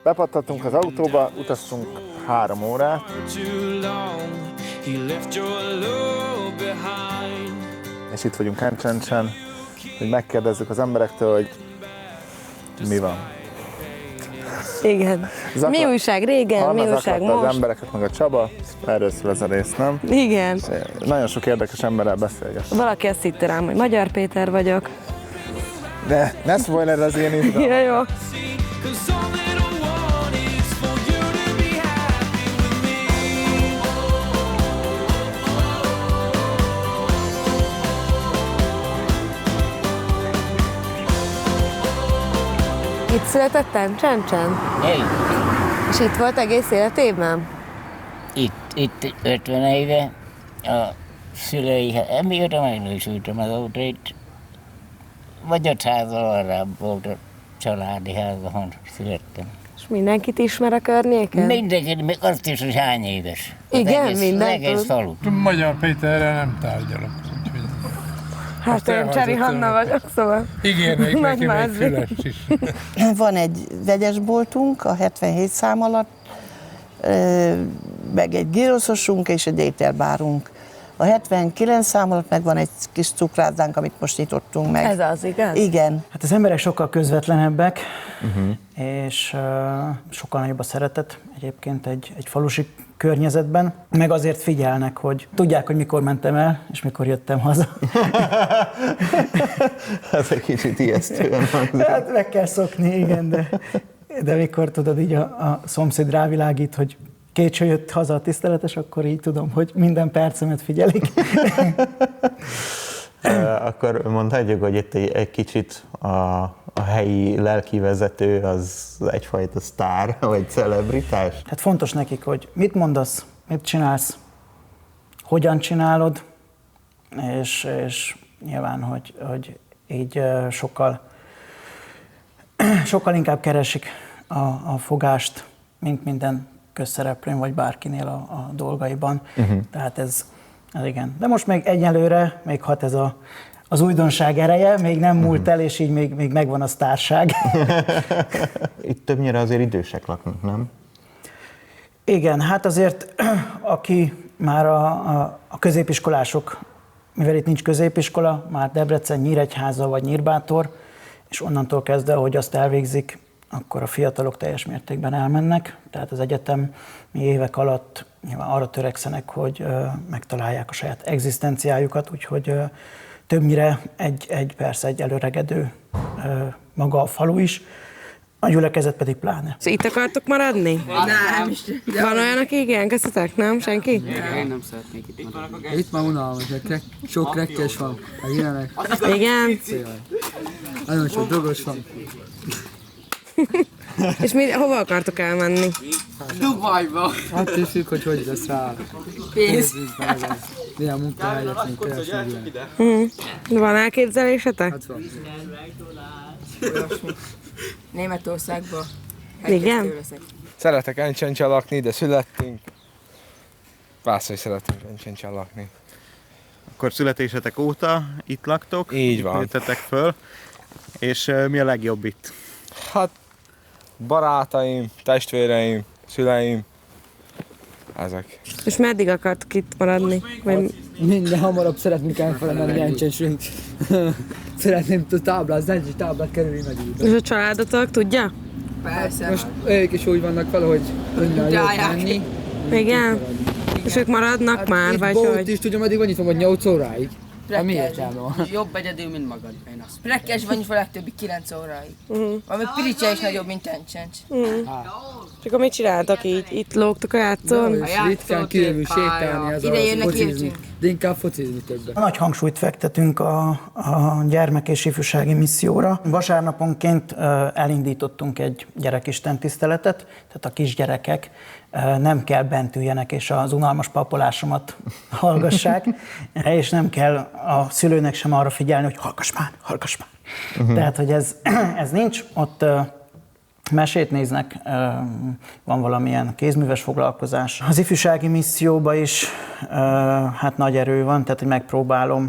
Bepattantunk az autóba, utaztunk 3 órát. És itt vagyunk Encsencsen, hogy megkérdezzük az emberektől, hogy mi van. Igen. Mi újság régen, mi újság most? Az embereket, meg a Csaba, erről szól ez a rész, nem? Igen. Nagyon sok érdekes emberrel beszélget. Valaki azt hitte rám, hogy Magyar Péter vagyok. De ne spoiler az én is. Ja, jó. Itt születettem? Csencsen? Igen. És itt volt egész életében? Itt 50 éve a szülei, mióta megnősültem azóta itt, vagy 500 arrább volt a családi ház, ahol születtem. És mindenkit ismer a környéken? Mindenkit, még azt is, hogy hány éves. Igen, mindent egész tud. falut. Magyar Péterrel nem tárgyalok. Hát én Cseri Hanna vagyok, szóval. Ígérnék neki Nagy még fülest is. Van egy vegyesboltunk a 77 szám alatt, meg egy gyroszosunk és egy ételbárunk. A 79 szám alatt meg van egy kis cukrászánk, amit most nyitottunk meg. Ez az, igaz? Igen. Hát az emberek sokkal közvetlenebbek, és sokkal nagyobb a szeretet egyébként egy falusi környezetben, meg azért figyelnek, hogy tudják, hogy mikor mentem el, és mikor jöttem haza. Ez egy kicsit ijesztően hangzik. Hát meg kell szokni, igen, de mikor tudod, így a szomszéd rávilágít, hogy Kécső jött haza a tiszteletes, akkor így tudom, hogy minden percemet figyelik. Akkor mondhatjuk, hogy itt egy kicsit a helyi lelkivezető az egyfajta sztár, vagy celebritás? Hát fontos nekik, hogy mit mondasz, mit csinálsz, hogyan csinálod, és nyilván, hogy így sokkal inkább keresik a fogást, mint minden közszereplőn, vagy bárkinél a dolgaiban. Tehát ez igen. De most még egyelőre még hat ez az újdonság ereje, még nem múlt el, és így még megvan a sztárság. Itt többnyire azért idősek laknak, nem? Igen, hát azért aki már a középiskolások, mivel itt nincs középiskola, már Debrecen, Nyíregyháza vagy Nyírbátor, és onnantól kezdve, hogy azt elvégzik, akkor a fiatalok teljes mértékben elmennek, tehát az egyetemi évek alatt nyilván arra törekszenek, hogy megtalálják a saját egzisztenciájukat, úgyhogy többnyire persze egy előregedő maga a falu is, a gyülekezet pedig pláne. Itt akartok maradni? Nem. Van olyan, aki igen, kezdhetek, nem? Senki? Én nem szeretnék itt maradni. Itt már unalmas, sok rekkes van, meg ilyenek. Igen. Nagyon sok drogos van. És hova akartok elmenni? Dubajba. Hát függ, hogy lesz rá. Pénz. Milyen munkahelyet, mint keresni. Van elképzelésetek? Hát van. Németországba. Igen? Szeretek Encsencsen lakni, de születtünk. Persze, hogy szeretünk Encsencsen lakni. Akkor születésetek óta itt laktok? Így van. Jöttetek föl. És mi a legjobb itt? Hát barátaim, testvéreim, szüleim, ezek. És meddig akartok itt maradni? Vagy... Minden hamarabb szeretnénk elfelelni Encsensünk. Szeretném táblázni, egy táblát kerülni nagy időt. És a családotok tudja? Persze. Most ők is úgy vannak vele, hogy minden jót menni. Igen? És ők maradnak Hát már, itt vagy bolt hogy? is tudja, meddig van nyitva, vagy 8 óráig. Hát miért járva? Jobb egyedül, mint magad, én azt. Prekkes van nyitva legtöbbi 9 óráig. Valami Piricse is nagyobb, mint Encsencs. És akkor mit csináltak így? Itt lógtok a játszón? Ritkán kijövünk sétálni, ez Ide a jönnek focizni. jöttünk. De inkább focizni többet. Nagy hangsúlyt fektetünk a gyermek- és ifjúsági misszióra. Vasárnaponként elindítottunk egy gyerekistentiszteletet, tehát a kisgyerekek nem kell bent üljenek és az unalmas papolásomat hallgassák, és nem kell a szülőnek sem arra figyelni, hogy hallgass már. Tehát, hogy ez nincs, ott mesét néznek, van valamilyen kézműves foglalkozás. Az ifjúsági misszióban is hát nagy erő van, tehát hogy megpróbálom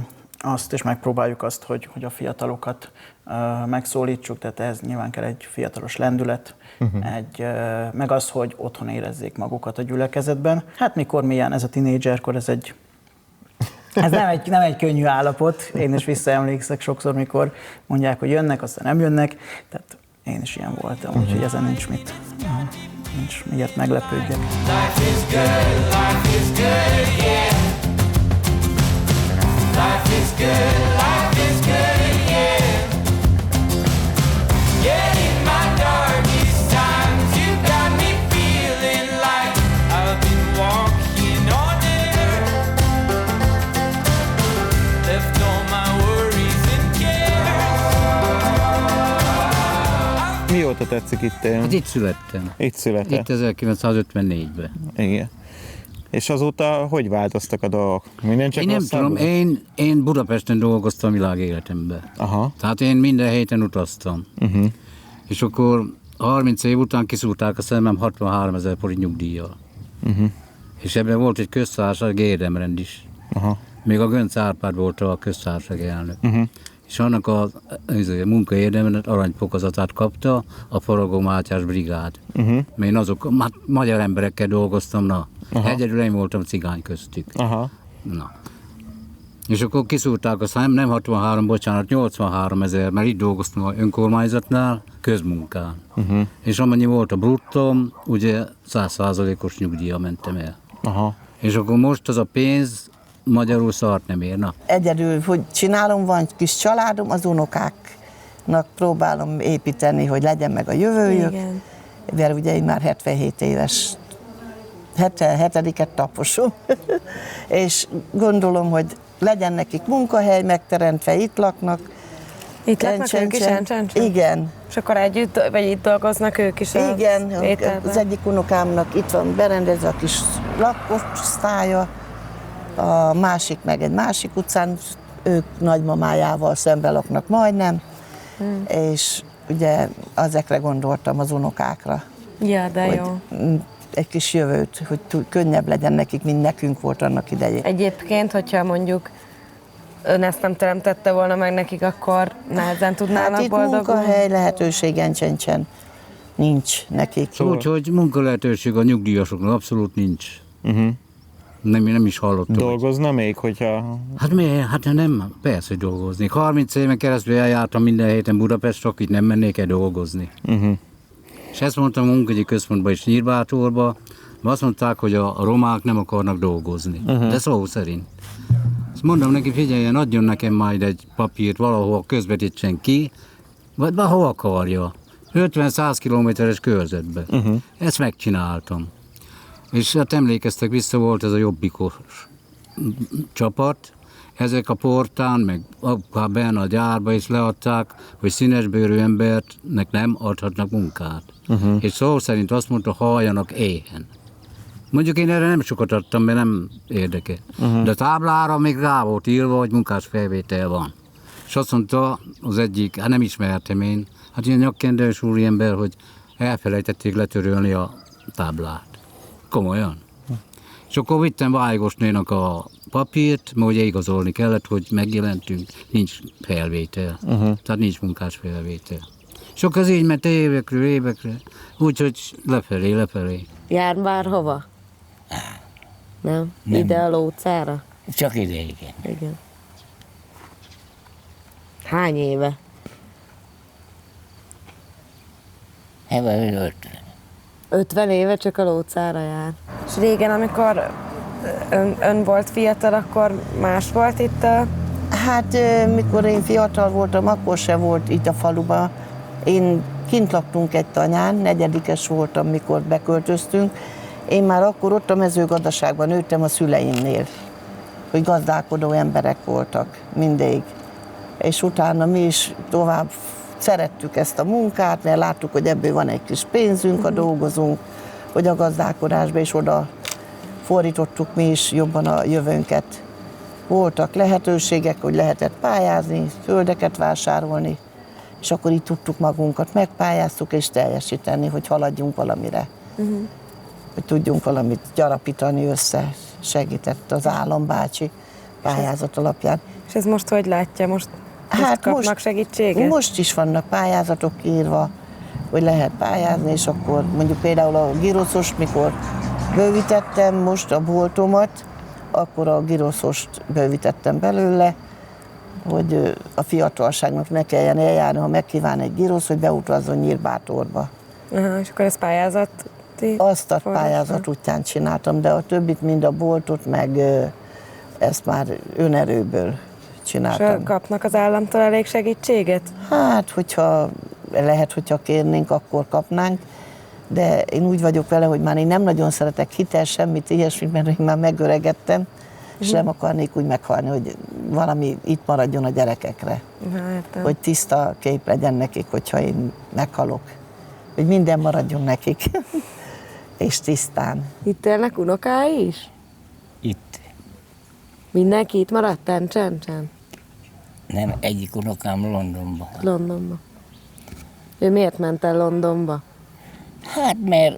azt, és megpróbáljuk azt, hogy a fiatalokat megszólítsuk, tehát ehhez nyilván kell egy fiatalos lendület, meg az, hogy otthon érezzék magukat a gyülekezetben. Hát mikor milyen ez a tinédzserkor, ez nem egy könnyű állapot. Én is visszaemlékszek sokszor, mikor mondják, hogy jönnek, aztán nem jönnek. Tehát én is ilyen voltam, úgyhogy ezen nincs miért meglepődjek. Life is good, life is good, yeah. Life is good, life is good, yeah. Yeah, in my darkest times, you got me feeling like I've been walking on air. Left all my worries and cares. Mióta tetszik itt élni? Hát itt születtem. Itt született? Itt 1954-ben. Igen. És azóta hogy változtak a dolgok? Minden csak én nem tudom, én Budapesten dolgoztam világéletemben. Aha. Tehát én minden héten utaztam. És akkor 30 év után kiszúrták a szemem 63 000 forint nyugdíjjal. És ebben volt egy köztársaság érdemrend is. Aha. Még a Gönc Árpád volt a köztársaság elnök. És annak a munkaérdemrendet aranyfokozatát kapta a Faragó Mátyás brigád. Mert én azok magyar emberekkel dolgoztam, egyedül én voltam cigány köztük. Aha. Na. És akkor kiszúrták a szám, nem 63, bocsánat, 83 000, mert itt dolgoztam az önkormányzatnál, közmunkán. És amennyi volt a bruttóm, ugye 100%-os nyugdíjra mentem el. Aha. És akkor most az a pénz magyarul szart nem ér. Na. Egyedül, hogy csinálom, van kis családom, az unokáknak próbálom építeni, hogy legyen meg a jövőjük. Igen. Mert ugye én már 77 éves, 77-et taposom, és gondolom, hogy legyen nekik munkahely megteremtve, itt laknak. Itt laknak ők is, Igen. És akkor együtt, vagy itt dolgoznak ők is? Igen, az egyik unokámnak itt van berendezve a kis lakosztálya, a másik meg egy másik utcán, ők nagymamájával szemben laknak majdnem, és ugye ezekre gondoltam, az unokákra. Ja, de hogy jó. Egy kis jövőt, hogy könnyebb legyen nekik, mint nekünk volt annak idején. Egyébként, hogyha mondjuk ön ezt nem teremtette volna meg nekik, akkor nehezen tudnának hát itt boldogulni? munkahely lehetőségen csencsen nincs nekik. Szóval, úgyhogy munkalehetőség a nyugdíjasoknak abszolút nincs. Nem is hallottam. Dolgozna még, hogyha... Hát miért? Hát nem, persze, hogy dolgozni. 30 éven keresztül eljártam minden héten Budapestre, itt nem mennék el dolgozni. És ezt mondtam a munkahogyi központban és Nyírbátorban, azt mondták, hogy a romák nem akarnak dolgozni. De szó szerint. Azt mondom neki, figyeljen, adjon nekem majd egy papírt valahol közvetítsen ki, vagy hova akarja. 50-100 kilométeres körzetbe. Ezt megcsináltam. És hát emlékeztek vissza, volt ez a jobbikos csapat, ezek a portán, meg akár benne a gyárba is leadták, hogy színesbőrű embernek nem adhatnak munkát. És szó szerint azt mondta, halljanak éhen. Mondjuk én erre nem sokat adtam, mert nem érdekel. De a táblára még rá volt írva, hogy munkás felvétel van. És azt mondta az egyik, hát nem ismertem én, hát ilyen nyakkendős úriember, hogy elfelejtették letörölni a táblát. Komolyan. És akkor vittem Vágosnénak a papírt, mert ugye igazolni kellett, hogy megjelentünk, nincs felvétel. Tehát nincs munkás felvétel. És akkor az így ment évekre, úgyhogy lefelé. Jár már hova? Nem? Ide a Lócára? Csak ide, igen. Igen. Hány éve? Ebben 50. 50 éve csak a Lócára jár. És régen, amikor ön volt fiatal, akkor más volt itt a... Hát mikor én fiatal voltam, akkor se volt itt a faluban. Én kint laktunk egy tanyán, 4. voltam, mikor beköltöztünk. Én már akkor ott a mezőgazdaságban nőttem a szüleimnél, hogy gazdálkodó emberek voltak mindig. És utána mi is tovább szerettük ezt a munkát, mert láttuk, hogy ebből van egy kis pénzünk, ha dolgozunk, hogy a gazdálkodásba is oda fordítottuk mi is jobban a jövőnket. Voltak lehetőségek, hogy lehetett pályázni, földeket vásárolni, és akkor így tudtuk magunkat, megpályáztuk és teljesíteni, hogy haladjunk valamire. Hogy tudjunk valamit gyarapítani össze, segített az állambácsi pályázat alapján. És ez most hogy látja? Most kapnak segítséget? Most is vannak pályázatok írva, hogy lehet pályázni, és akkor mondjuk például a giroszost, mikor bővítettem most a boltomat, akkor a giroszost bővítettem belőle, hogy a fiatalságnak ne kelljen eljárni, ha megkíván egy girosz, hogy beutazzon Nyírbátorba. Aha, és akkor ez pályázat? Azt a pályázat útján csináltam, de a többit, mind a boltot, meg ezt már önerőből csináltam. És kapnak az államtól elég segítséget? Hát, hogyha kérnénk, akkor kapnánk, de én úgy vagyok vele, hogy már én nem nagyon szeretek hitel, semmit ilyesmit, mert én már megöregedtem, és nem akarnék úgy meghalni, hogy valami itt maradjon a gyerekekre. Hogy tiszta kép legyen nekik, hogyha én meghalok. Hogy minden maradjon nekik. És tisztán. Itt élnek unokái is? Itt. Mindenki itt maradt Tencsen? Nem, egyik unokám Londonba. Londonba. Ő miért ment el Londonba? Hát mert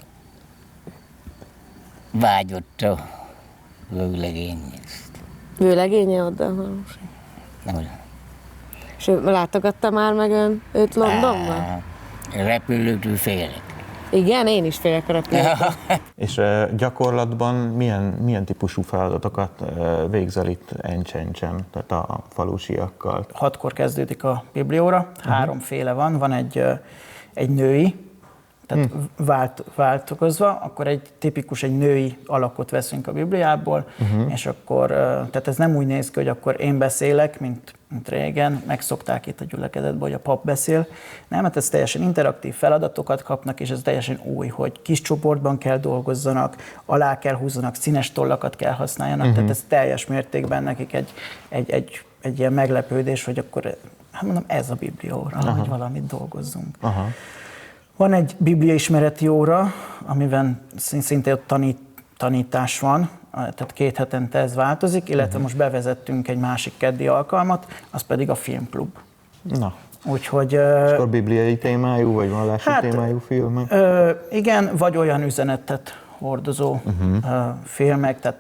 vágyott a vőlegényhez. Vőlegénye oda valós. Nem. És látogatta már meg őt Londonban? Repülőtől félek. Igen, én is félek a repülőtől. És gyakorlatban milyen típusú feladatokat végzel itt Encsencsen, tehát a falusiakkal? 6-kor kezdődik a biblióra, 3 féle van egy női, tehát változva, akkor egy női alakot veszünk a Bibliából, és akkor, tehát ez nem úgy néz ki, hogy akkor én beszélek, mint régen, megszokták itt a gyülekezetben, hogy a pap beszél. Nem, hát ez teljesen interaktív feladatokat kapnak, és ez teljesen új, hogy kis csoportban kell dolgozzanak, alá kell húzzanak, színes tollakat kell használjanak, tehát ez teljes mértékben nekik egy ilyen meglepődés, hogy akkor, hát mondom, ez a biblióra, hogy valamit dolgozzunk. Aha. Van egy bibliaismereti óra, amiben szintén ott tanítás van, tehát 2 hetente ez változik, illetve most bevezettünk egy másik keddi alkalmat, az pedig a filmklub. Na. Úgyhogy... És akkor bibliai témájú, vagy vallási témájú filmek? Igen, vagy olyan üzenetet hordozó filmek, tehát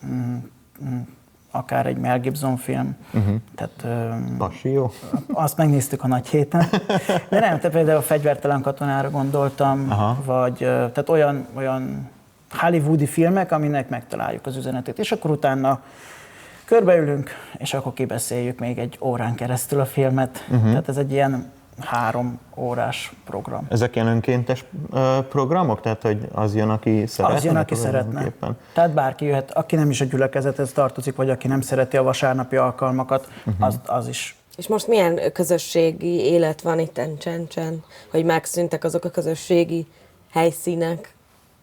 akár egy Mel Gibson film. Tehát, Passió? Azt megnéztük a nagy héten. De nem, te például a Fegyvertelen katonára gondoltam, vagy tehát olyan hollywoodi filmek, aminek megtaláljuk az üzenetét, és akkor utána körbeülünk, és akkor kibeszéljük még egy órán keresztül a filmet. Tehát ez egy ilyen 3 órás program. Ezek ilyen önkéntes programok? Tehát, hogy az jön, aki szeretne? Az jön, aki szeretne. Tehát bárki jöhet, aki nem is a gyülekezethez tartozik, vagy aki nem szereti a vasárnapi alkalmakat, az is. És most milyen közösségi élet van itt Encsencsen? Hogy megszűntek azok a közösségi helyszínek?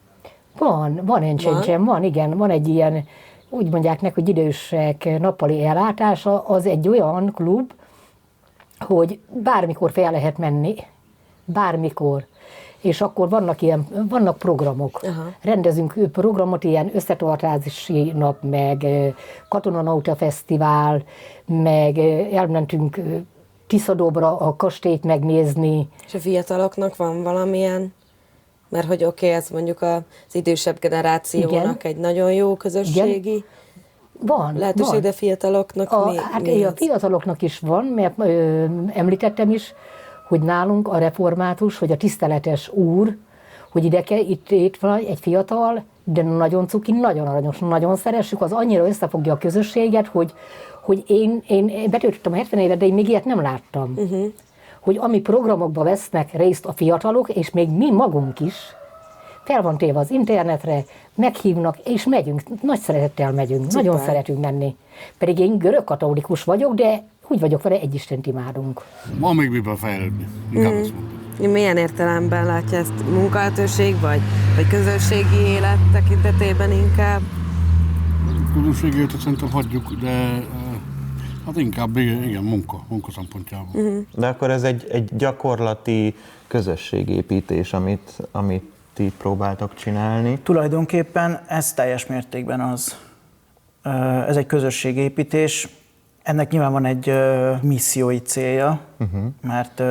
Van Encsencsen, van, igen. Van egy ilyen, úgy mondják neki, hogy idősek nappali ellátása, az egy olyan klub, hogy bármikor fel lehet menni, bármikor. És akkor vannak programok. Rendezünk programot, ilyen összetartási nap, meg Katonanauta Fesztivál, meg elmentünk Tiszadobra a kastélyt megnézni. És a fiataloknak van valamilyen? Mert hogy ez mondjuk az idősebb generációnak egy nagyon jó közösségi lehetőség, van. De fiataloknak a fiataloknak is van, mert említettem is, hogy nálunk a református, hogy a tiszteletes úr, hogy itt van egy fiatal, de nagyon cuki, nagyon aranyos, nagyon szeressük, az annyira összefogja a közösséget, hogy én betöltöttem a 70 évet, de én még ilyet nem láttam. Hogy ami programokba vesznek részt a fiatalok, és még mi magunk is, fel van téve az internetre, meghívnak, és megyünk, nagy szeretettel megyünk, Szuper. Nagyon szeretünk menni. Pedig én görögkatolikus vagyok, de úgy vagyok vele, egy Istent imádunk. Van még miben fejlődni. Milyen értelemben látja ezt? Munkahelőség, vagy közösségi élet tekintetében inkább? Közösségi életet szerintem hagyjuk, de hát inkább igen, munka szempontjából. De akkor ez egy gyakorlati közösségépítés, amit ti próbáltok csinálni? Tulajdonképpen ez teljes mértékben az. Ez egy közösségépítés. Ennek nyilván van egy missziói célja, mert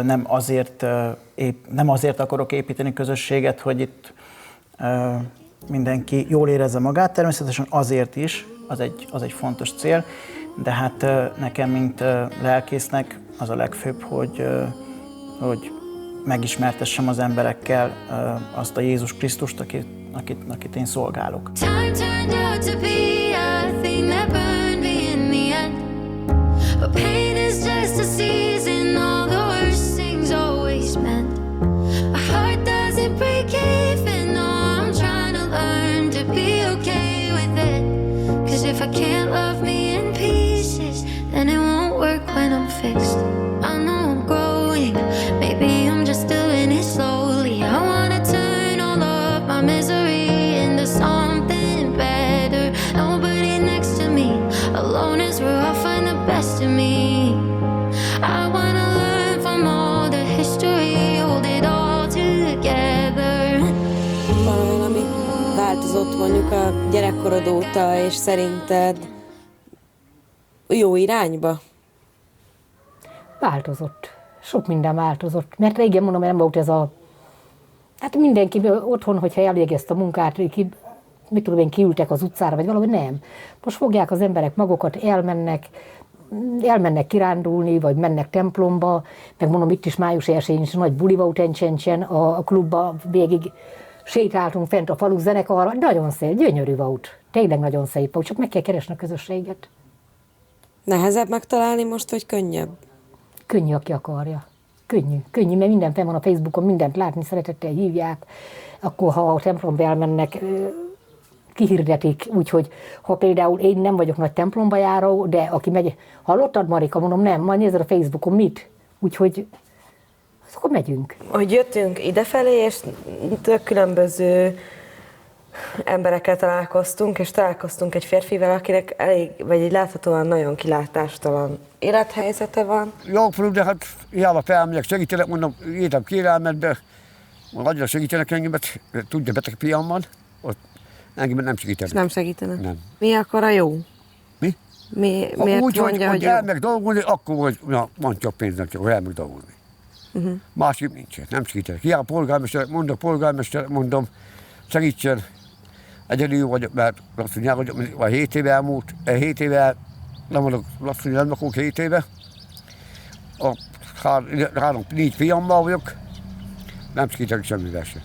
nem azért akarok építeni közösséget, hogy itt mindenki jól érezze magát, természetesen azért is, az egy fontos cél, de hát nekem, mint lelkésznek az a legfőbb, hogy megismertessem az emberekkel azt a Jézus Krisztust, akit én szolgálok. Time turned out to be a thing that burned me in the end. But pain is just a season, all the worst things always mend. A heart doesn't break even, no, I'm trying to learn to be okay with it. 'Cause if I can't love me in pieces, then it won't work when I'm fixed. I know I'm growing, maybe I'm just doing it slowly. I wanna turn all of my misery into something better. Nobody next to me, alone is where I'll find the best in me. I wanna learn from all the history, hold it all together. Valami, ami változott mondjuk a gyerekkorod óta, és szerinted jó irányba? Változott. Sok minden változott. Mert régen mondom, nem volt ez a... Hát mindenki otthon, hogyha elvégezte a munkát, mit tudom én, kiültek az utcára, vagy valahogy nem. Most fogják az emberek magukat, elmennek kirándulni, vagy mennek templomba, meg mondom, itt is május 1-én is nagy buli volt Encsencsen, a klubba végig sétáltunk fent a falu zenekarra, nagyon szép, gyönyörű volt. Tényleg nagyon szép volt, csak meg kell keresni a közösséget. Nehezebb megtalálni most, vagy könnyebb? Könnyű, aki akarja. Könnyű, mert minden fenn van a Facebookon, mindent látni, szeretettel hívják. Akkor, ha a templomba elmennek, kihirdetik, úgyhogy ha például én nem vagyok nagy templomba járó, de aki megy, hallottad Marika, mondom, nem, majd nézed a Facebookon, mit? Úgyhogy akkor megyünk. Hogy jöttünk idefelé, és tök különböző emberekkel találkoztunk, és találkoztunk egy férfivel, akinek vagy láthatóan nagyon kilátástalan élethelyzete van. Jó, de hát hiába felmegyek, segítenek, mondom, írtam kérelmet, de annyira segítenek engemet, tudja, beteg fiam van, ott engemet nem segítenek. Nem segítenek? Nem. Mi akkor a jó? Mi? Miért úgy, mondja, hogy jó? elmegyek dolgozni, akkor van csak pénznek, csak elmegyek dolgozni. Uh-huh. Másképp nincsen, nem segítenek. Hiába polgármester, mondom, segítsen. Egyedül vagyok, mert lasszonyjál vagyok, vagy 7 éve elmúlt, 7 éve nem vagyok lasszonyjál, nem lakok 7 éve. A 3-4 fiammal vagyok, nem segítenek semmivel sem.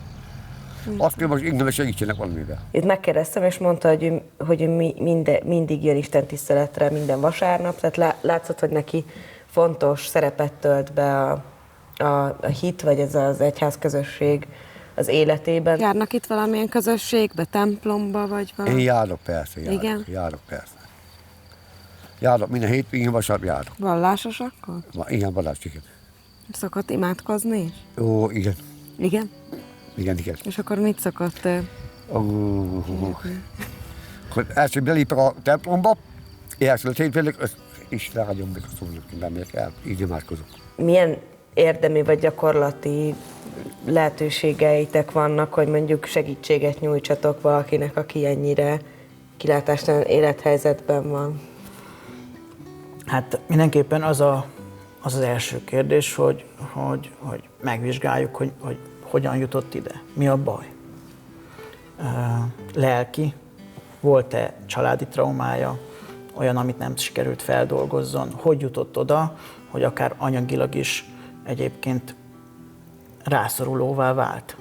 Azt kell, hogy ingyen segítsenek valamivel. Itt megkérdeztem, és mondta, hogy mindig jön Isten tiszteletre minden vasárnap, tehát látszott, hogy neki fontos szerepet tölt be a hit, vagy ez az egyház közösség az életében. Járnak itt valamilyen közösségbe, templomba, vagy valami? Én járok persze, járok persze. Járok, minden hétvégén vasárnap járok. Vallásos akkor? Igen, vallásos, igen. Szokott imádkozni is? Ó, igen. Igen? Igen. És akkor mit szokott? Akkor első belépek a templomba, első hétvégén, és rágyom meg a szónak, nem megyek el, így imádkozok. Milyen érdemi vagy gyakorlati lehetőségeitek vannak, hogy mondjuk segítséget nyújtsatok valakinek, aki ennyire kilátástalan élethelyzetben van? Hát mindenképpen az az első kérdés, hogy megvizsgáljuk, hogy hogyan jutott ide, mi a baj. Lelki, volt-e családi traumája, olyan, amit nem sikerült feldolgozzon, hogy jutott oda, hogy akár anyagilag is egyébként rászorulóvá vált.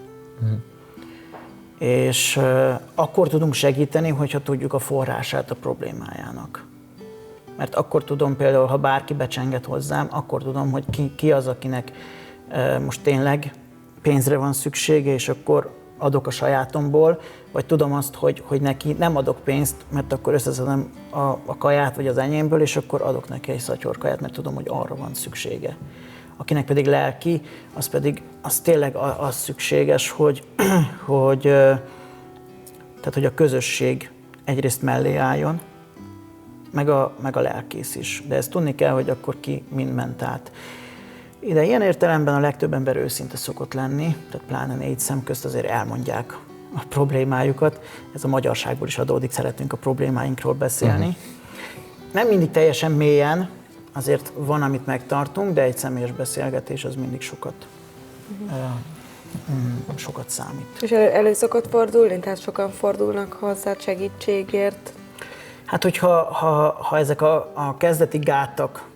És akkor tudunk segíteni, hogyha tudjuk a forrását a problémájának. Mert akkor tudom például, ha bárki becsenget hozzám, akkor tudom, hogy ki az, akinek most tényleg pénzre van szüksége, és akkor adok a sajátomból, vagy tudom azt, hogy neki nem adok pénzt, mert akkor összeszedem a kaját vagy az enyémből, és akkor adok neki egy szatyorkaját, mert tudom, hogy arra van szüksége. Akinek pedig lelki, az tényleg az szükséges, hogy a közösség egyrészt mellé álljon, meg a lelkész is. De ezt tudni kell, hogy akkor ki mind ment át. De ilyen értelemben a legtöbb ember őszinte szokott lenni, tehát pláne 4 szem közt azért elmondják a problémájukat. Ez a magyarságból is adódik, szeretünk a problémáinkról beszélni. Nem mindig teljesen mélyen, azért van, amit megtartunk, de egy személyes beszélgetés az mindig sokat számít. És elő szokott fordulni? Tehát sokan fordulnak hozzá segítségért? Hát, hogyha ezek a kezdeti gátak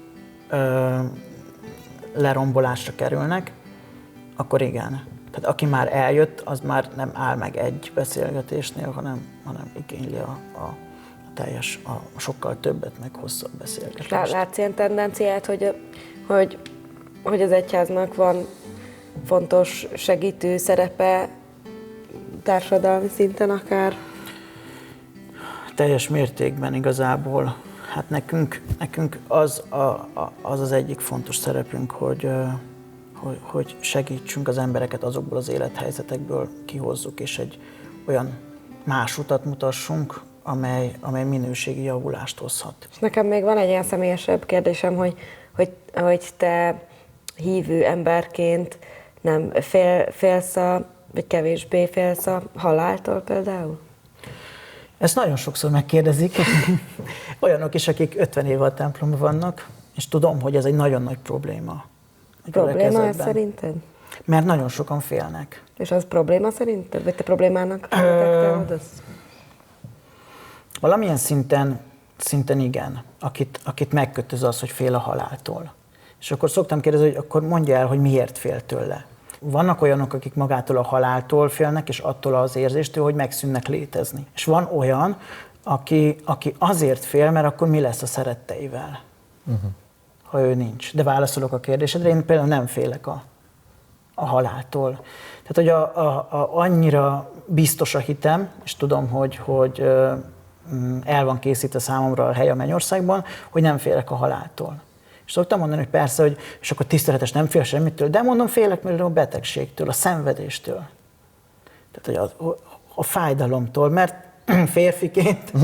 lerombolásra kerülnek, akkor igen. Tehát aki már eljött, az már nem áll meg egy beszélgetésnél, hanem igényli a teljes, a sokkal többet, meg hosszabb beszélgetést. Látsz ilyen tendenciát, hogy az egyháznak van fontos segítő szerepe társadalmi szinten akár? Teljes mértékben igazából. Hát nekünk az egyik fontos szerepünk, hogy segítsünk az embereket azokból az élethelyzetekből kihozzuk, és egy olyan más utat mutassunk, amely minőségi javulást hozhat. És nekem még van egy ilyen személyesebb kérdésem, hogy te hívő emberként nem félsz vagy kevésbé félsz a haláltól például? Ezt nagyon sokszor megkérdezik. Olyanok is, akik 50 éve a templomban vannak, és tudom, hogy ez egy nagyon nagy probléma. Probléma ez szerinted? Mert nagyon sokan félnek. És az probléma szerinted? Vagy te problémának tektelődös? Valamilyen szinten igen, akit megkötöz az, hogy fél a haláltól. És akkor szoktam kérdezni, hogy akkor mondja el, hogy miért fél tőle. Vannak olyanok, akik magától a haláltól félnek, és attól az érzéstől, hogy megszűnnek létezni. És van olyan, aki azért fél, mert akkor mi lesz a szeretteivel, ha ő nincs. De válaszolok a kérdésedre, én például nem félek a haláltól. Tehát, hogy annyira biztos a hitem, és tudom, hogy el van készítve számomra a hely a mennyországban, hogy nem félek a haláltól. És szoktam mondani, hogy persze, hogy és akkor tiszteletes nem fél semmitől, de mondom, félek a betegségtől, a szenvedéstől. Tehát, hogy a fájdalomtól, mert férfiként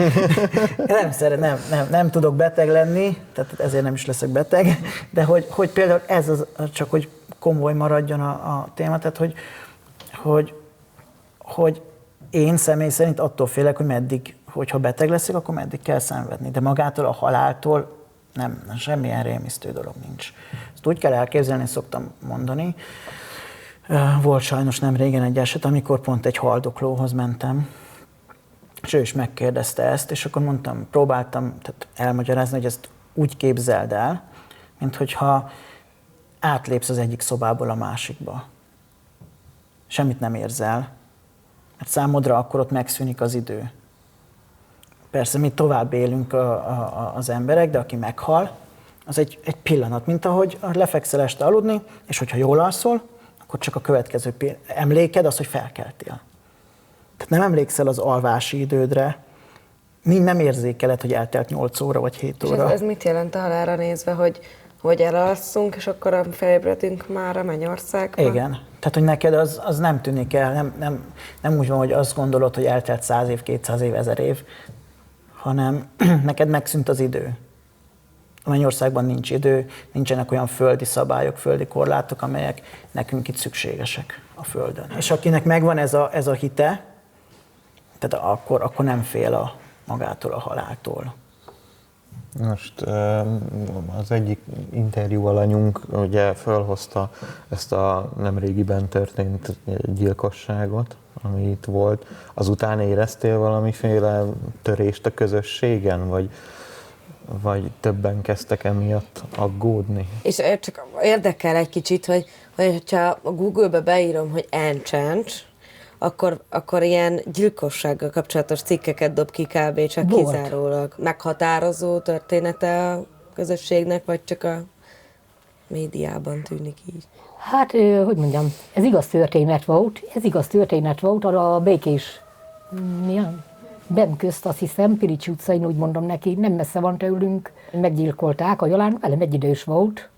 nem tudok beteg lenni, tehát ezért nem is leszek beteg, de hogy például ez az, csak hogy komoly maradjon a téma, tehát hogy én személy szerint attól félek, hogy meddig, hogyha beteg leszek, akkor meddig kell szenvedni, de magától a haláltól nem, semmilyen rémisztő dolog nincs. Ezt úgy kell elképzelni, szoktam mondani. Volt sajnos nem régen egy eset, amikor pont egy haldoklóhoz mentem, és ő is megkérdezte ezt, és akkor próbáltam elmagyarázni, hogy ezt úgy képzeld el, mint hogyha átlépsz az egyik szobából a másikba. Semmit nem érzel, mert számodra akkor ott megszűnik az idő. Persze mi tovább élünk az emberek, de aki meghal, az egy pillanat, mint ahogy lefekszel este aludni, és hogyha jól alszol, akkor csak a következő emléked az, hogy felkeltél. Tehát nem emlékszel az alvási idődre, nem érzékeled, hogy eltelt 8 óra vagy 7 óra. És ez mit jelent a halálra nézve, hogy elalszunk, és akkor felébredünk már a mennyországban? Igen. Tehát, hogy neked az nem tűnik el, nem úgy van, hogy azt gondolod, hogy eltelt 100 év, 200 év, 1000 év, hanem neked megszűnt az idő. A mennyországban nincs idő, nincsenek olyan földi szabályok, földi korlátok, amelyek nekünk itt szükségesek a Földön. És akinek megvan ez a hite, tehát akkor nem fél magától a haláltól. Most az egyik interjú alanyunk ugye felhozta ezt a nemrégiben történt gyilkosságot, ami itt volt. Azután éreztél valamiféle törést a közösségen, vagy többen kezdtek emiatt aggódni? És csak érdekel egy kicsit, hogyha a Google-be beírom, hogy Encsencs, akkor ilyen gyilkossággal kapcsolatos cikkeket dob ki kb. Csak kizárólag. Meghatározó története a közösségnek, vagy csak a médiában tűnik így? Hát, hogy mondjam, ez igaz történet volt, arra a békés, Bem közt, azt hiszem, Piricsi utca, én úgy mondom neki, nem messze van tőlünk, meggyilkolták, a Jolán velem egyidős volt.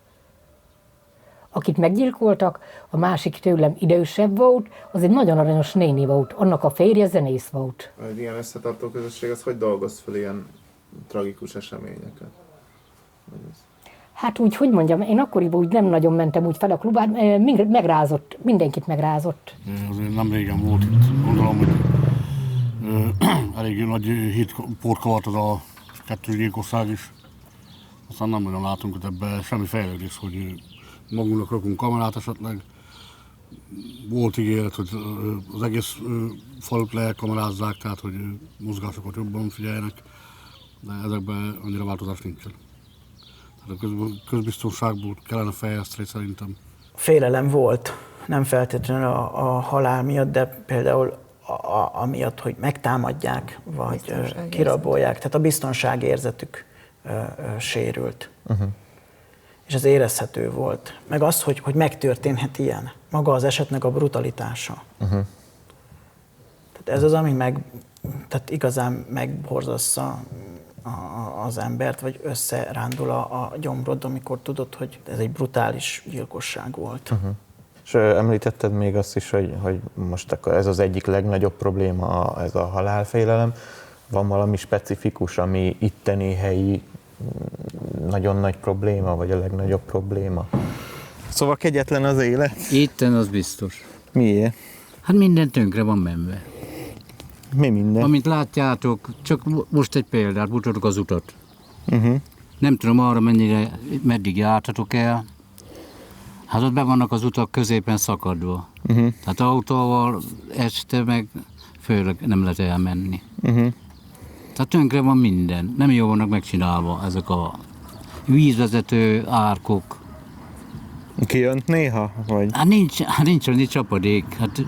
Akit meggyilkoltak, a másik tőlem idősebb volt, az egy nagyon aranyos néni volt, annak a férje zenész volt. Egy ilyen összetartó közösség, az hogy dolgoz fel ilyen tragikus eseményeket? Hát úgy, hogy mondjam, én akkoriban úgy nem nagyon mentem úgy fel a klubát, megrázott, mindenkit megrázott. Azért nem régen volt itt, gondolom, hogy elég nagy hitport kavart az a kettős gyilkosság is. Aztán nem nagyon látunk hogy ebben semmi fejlődés, hogy magunknak rakunk kamerát esetleg. Volt ígéret, hogy az egész falut lekamerázzák, tehát hogy mozgásokat jobban figyeljenek. de ezekben annyira változás nincsen. Tehát a közbiztonságból kellene fejleszteni szerintem. Félelem volt, nem feltétlenül a halál miatt, de például amiatt, hogy megtámadják, vagy kirabolják. Tehát a biztonságérzetük sérült. És ez érezhető volt. Meg az, hogy megtörténhet ilyen. Maga az esetnek a brutalitása. Tehát ez az, ami tehát igazán megborzassa az embert, vagy összerándul a gyomrod, amikor tudod, hogy ez egy brutális gyilkosság volt. És említetted még azt is, hogy most akkor ez az egyik legnagyobb probléma, ez a halálfélelem. Van valami specifikus, ami itteni helyi nagyon nagy probléma, vagy a legnagyobb probléma? Szóval kegyetlen az élet? Itten az biztos. Miért? Hát minden tönkre van menve. Mi minden? Amint látjátok, csak most egy példát, mutatok az utat. Nem tudom arra meddig jártatok el. Hát ott be vannak az utak középen szakadva. Tehát autóval este meg főleg nem lehet elmenni. Tehát tönkre van minden. Nem jól vannak megcsinálva ezek a vízvezető árkok. Kijönt néha? Vagy? Hát nincs annyi csapadék. Hát,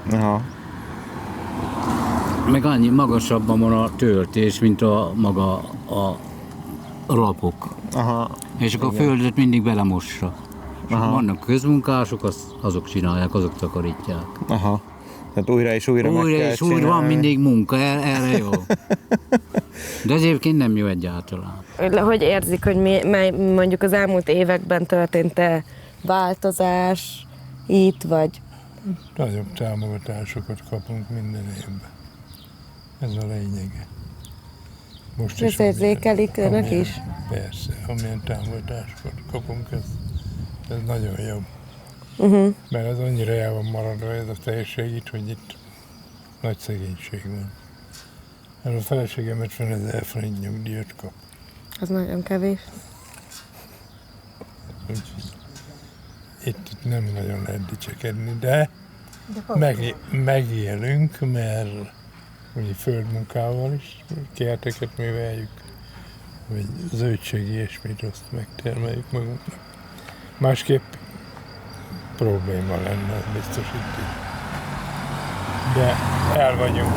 meg annyi magasabban van a töltés, mint maga a rapok. És akkor a földet mindig belemossa. És vannak közmunkások, azok csinálják, azok takarítják. Tehát újra és újra meg kell csinálni. Újra van mindig munka, erre jó. De egyébként nem jó egyáltalán. Hogy érzik, hogy mondjuk az elmúlt években történt-e változás itt, vagy? Nagyobb támogatásokat kapunk minden évben. Ez a lényege. Most is érzékelik önök is? Persze, amilyen támogatásokat kapunk, ez nagyon jobb. Mert az annyira el van maradva ez a teljesség itt, hogy itt nagy szegénység van. Ez a feleségem 50 000 forint nyugdíjat kap. Az nagyon kevés. Úgyhogy itt nem nagyon lehet dicsekedni, de megélünk, mert ugye földmunkával is kerteket műveljük, vagy zöldség ilyesmit, azt megtermeljük magunknak. Másképp probléma lenne, biztos itt is. De el vagyunk.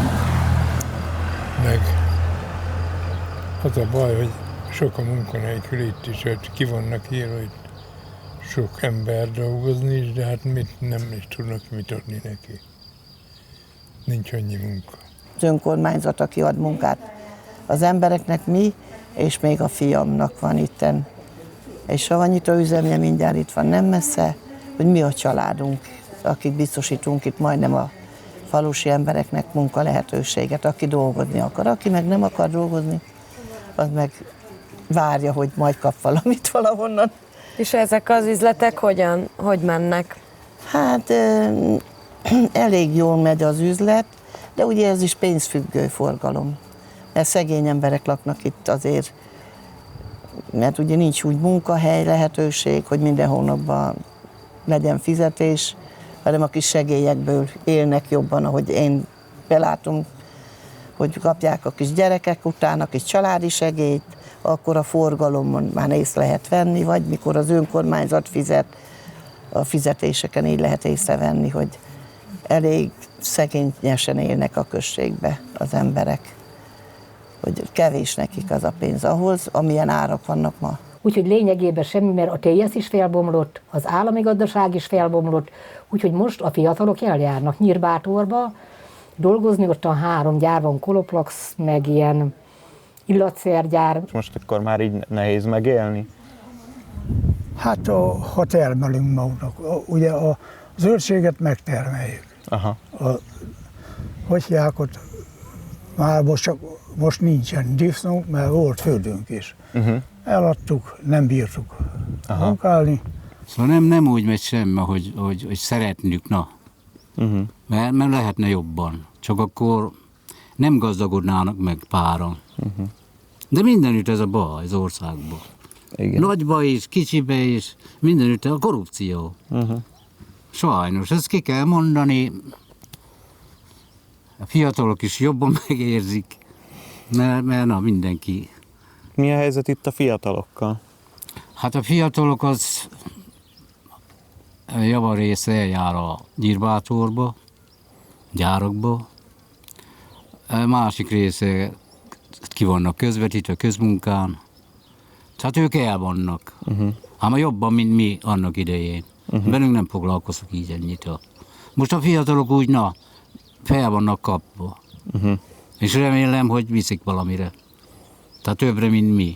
Meg az a baj, hogy sok a munkanélkül itt is, hogy ki vannak írva, hogy sok ember dolgozni is, de hát nem is tudnak mit adni neki. Nincs annyi munka. Az önkormányzat, aki ad munkát az embereknek, mi, és még a fiamnak van itten. Egy savanyító üzemje mindjárt itt van, nem messze, hogy mi a családunk, akik biztosítunk itt majdnem a falusi embereknek munka lehetőséget, aki dolgozni akar, aki meg nem akar dolgozni, az meg várja, hogy majd kap valamit valahonnan. És ezek az üzletek hogy mennek? Hát elég jól megy az üzlet, de ugye ez is pénzfüggő forgalom. Mert szegény emberek laknak itt azért, mert ugye nincs úgy munkahely lehetőség, hogy minden hónapban legyen fizetés, hanem a kis segélyekből élnek jobban, ahogy én belátom, hogy kapják a kis gyerekek után a kis családi segélyt, akkor a forgalomon már észre lehet venni, vagy mikor az önkormányzat fizet, a fizetéseken így lehet észrevenni, hogy elég szegényesen élnek a községbe az emberek, hogy kevés nekik az a pénz ahhoz, amilyen árak vannak ma. Úgyhogy lényegében semmi, mert a TSZ is felbomlott, az állami gazdaság is felbomlott, úgyhogy most a fiatalok eljárnak Nyírbátorba dolgozni, ott a 3 gyár van, Koloplax, meg ilyen illatszergyár. Most akkor már így nehéz megélni? Hát ha termelünk magunknak, ugye a zöldséget megtermeljük. Hogy hívják ott, már most nincsen disznónk, mert volt földünk is. Eladtuk, nem bírtuk munkálni. Szóval nem úgy megy semmi, hogy szeretnünk, na. Mert lehetne jobban. Csak akkor nem gazdagodnának meg páran. De mindenütt ez a baj az országban. Igen. Nagyba is, kicsibe is, mindenütt a korrupció. Sajnos, ezt ki kell mondani. A fiatalok is jobban megérzik. Mert na, mindenki. Mi a helyzet itt a fiatalokkal? Hát a fiatalok az javarésze eljár a Nyírbátorba, gyárakba. A másik része ki vannak közvetítve közmunkán. Tehát ők el vannak. Ám jobban, mint mi annak idején. Bennünk nem foglalkozunk így ennyit. Most a fiatalok úgy, fel vannak kapva. És remélem, hogy viszik valamire. Tehát többre, mint mi.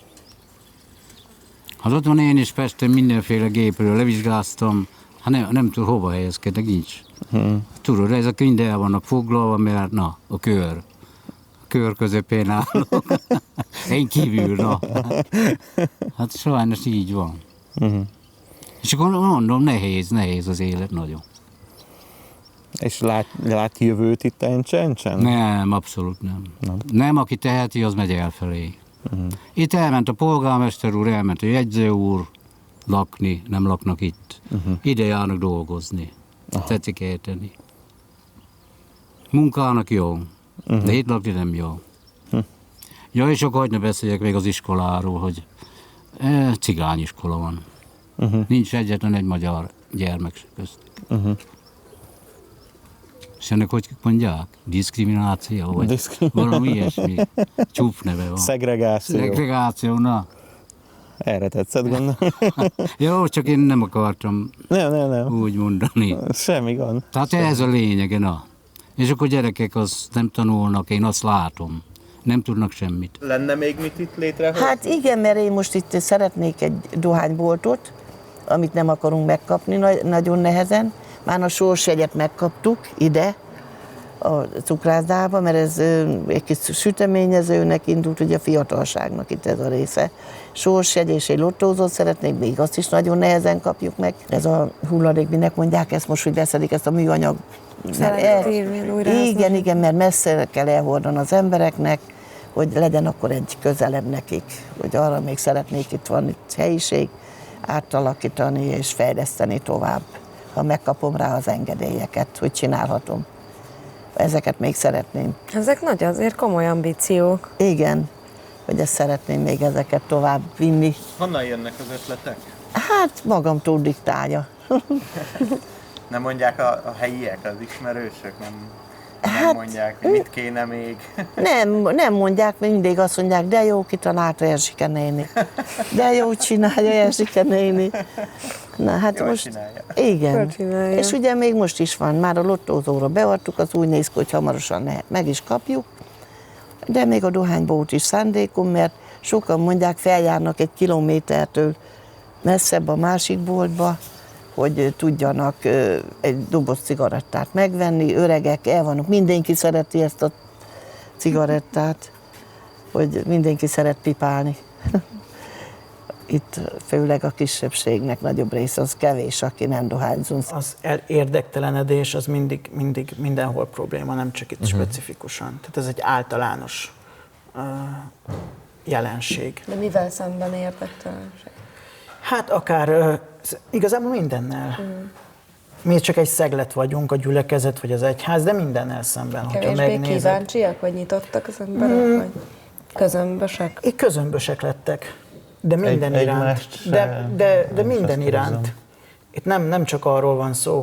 Hát ott van én is Pesten mindenféle gépről levizsgáztam, hát nem tudom hova helyezkednek, nincs. Tudod, ezek minden el vannak foglalva, mert a kör közepén állok. Én kívül, Hát sajnos így van. És akkor mondom, nehéz az élet nagyon. És lát jövőt itt a Encsencsen? Nem, abszolút nem. Nem, aki teheti, az megy elfelé. Itt elment a polgármester úr, elment a jegyző úr lakni, nem laknak itt. Ide járnak dolgozni. Tetszik érteni. Munkának jó, de itt lakni nem jó. Ja, és akkor hagyna beszéljek még az iskoláról, hogy cigányiskola van. Nincs egyetlen egy magyar gyermek se köztük. És ennek hogy mondják? Diszkrimináció? Vagy valami ilyesmi. Csúf neve van. Szegregáció. Szegregáció, na. Erre tetszett, gondolom. Jó, csak én nem akartam nem. úgy mondani. Semmi gond. Tehát ez a lényege, na. És akkor gyerekek azt nem tanulnak, én azt látom. Nem tudnak semmit. Lenne még mit itt létrehozni? Hát igen, mert én most itt szeretnék egy dohányboltot, amit nem akarunk megkapni nagyon nehezen. Már a sorsjegyet megkaptuk ide, a cukrászdába, mert ez egy kis süteményezőnek indult, ugye a fiatalságnak itt ez a része. Sorsjegy és egy lottózót szeretnék, még azt is nagyon nehezen kapjuk meg. Ez a hulladék, minek mondják ezt most, hogy beszedik ezt a műanyag. Igen, mert messze kell elhordani az embereknek, hogy legyen akkor egy közelebb nekik, hogy arra még szeretnék, itt van itt helyiség, átalakítani és fejleszteni tovább, ha megkapom rá az engedélyeket, hogy csinálhatom. Ezeket még szeretném. Ezek nagy, azért komoly ambíciók. Igen, hogy ezt szeretném még ezeket tovább vinni. Honnan jönnek az ötletek? Hát magamtól diktálja. Nem mondják a helyiek, az ismerősök? Nem mondják, hogy mit kéne még? Nem mondják, mindig azt mondják, de jó kitalálta Erzsike néni. De jó csinálja Erzsike néni. Na hát jól most, csinálja. igen. És ugye még most is van, már a lottózóra beadtuk, az úgy néz ki, hogy hamarosan meg is kapjuk. De még a dohánybolt is szándékom, mert sokan mondják, feljárnak 1 kilométertől messzebb a másik boltba, hogy tudjanak egy doboz cigarettát megvenni, öregek, el vannak, mindenki szereti ezt a cigarettát, hogy mindenki szeret pipálni. Itt főleg a kisebbségnek nagyobb része, az kevés, aki nem dohányzunk. Az érdektelenedés az mindig mindenhol probléma, nem csak itt specifikusan. Tehát ez egy általános jelenség. De mivel szemben érdektelenség? Hát akár igazából mindennel. Mi csak egy szeglet vagyunk, a gyülekezet vagy az egyház, de mindennel szemben. Kevésbé kíváncsiak, vagy nyitottak az emberek, vagy közömbösek? Közömbösek lettek, de minden iránt. De minden iránt. Itt nem csak arról van szó,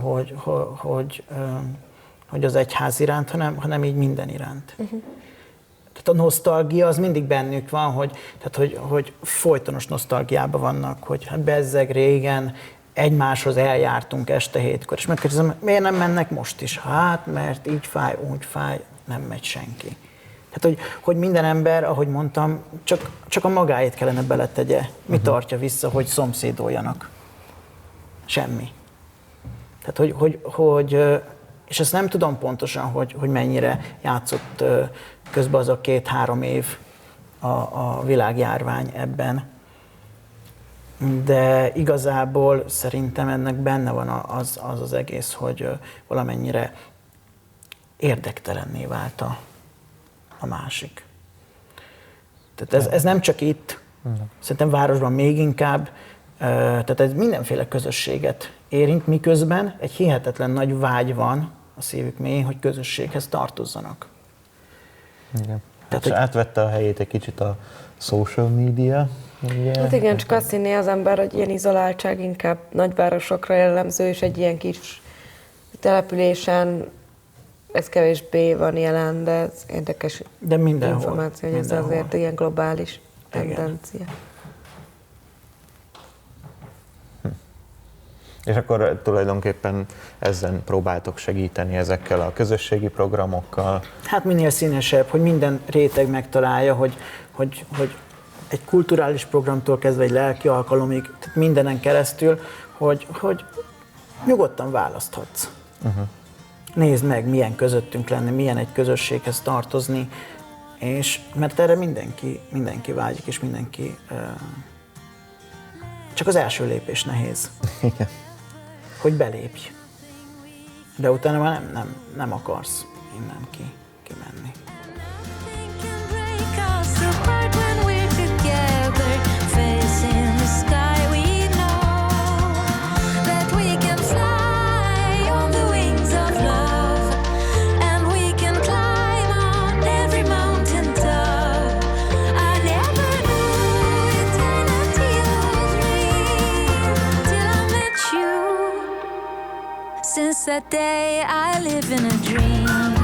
hogy az egyház iránt, hanem így minden iránt. Tehát a nosztalgia az mindig bennük van, hogy folytonos nosztalgiában vannak, hogy hát bezzeg régen egymáshoz eljártunk este 7-kor, és megkérdezem, miért nem mennek most is? Hát, mert így fáj, úgy fáj, nem megy senki. Tehát, hogy minden ember, ahogy mondtam, csak a magáét kellene beletegye. Mi tartja vissza, hogy szomszédoljanak? Semmi. Tehát, és ezt nem tudom pontosan, hogy mennyire játszott közben az a 2-3 év a világjárvány ebben. De igazából szerintem ennek benne van az egész, hogy valamennyire érdektelenné vált a másik. Tehát ez nem csak itt, szerintem városban még inkább, tehát ez mindenféle közösséget érint, miközben egy hihetetlen nagy vágy van a szívük mélyén, hogy közösséghez tartozzanak. Igen. Tehát átvette a helyét egy kicsit a social media. Ugye? Hát igen, csak azt hinné az ember, hogy ilyen izoláltság inkább nagyvárosokra jellemző, és egy ilyen kis településen ez kevésbé van jelen, de ez érdekes de mindenhol, információ, hogy ez azért ilyen globális tendencia. És akkor tulajdonképpen ezen próbáltok segíteni ezekkel a közösségi programokkal? Hát minél színesebb, hogy minden réteg megtalálja, hogy egy kulturális programtól kezdve egy lelki alkalomig, tehát mindenen keresztül, hogy nyugodtan választhatsz. Nézd meg, milyen közöttünk lenni, milyen egy közösséghez tartozni, és mert erre mindenki vágyik, és mindenki csak az első lépés nehéz. Igen. Hogy belépj. De utána már nem akarsz innen kimenni. Since that day I live in a dream.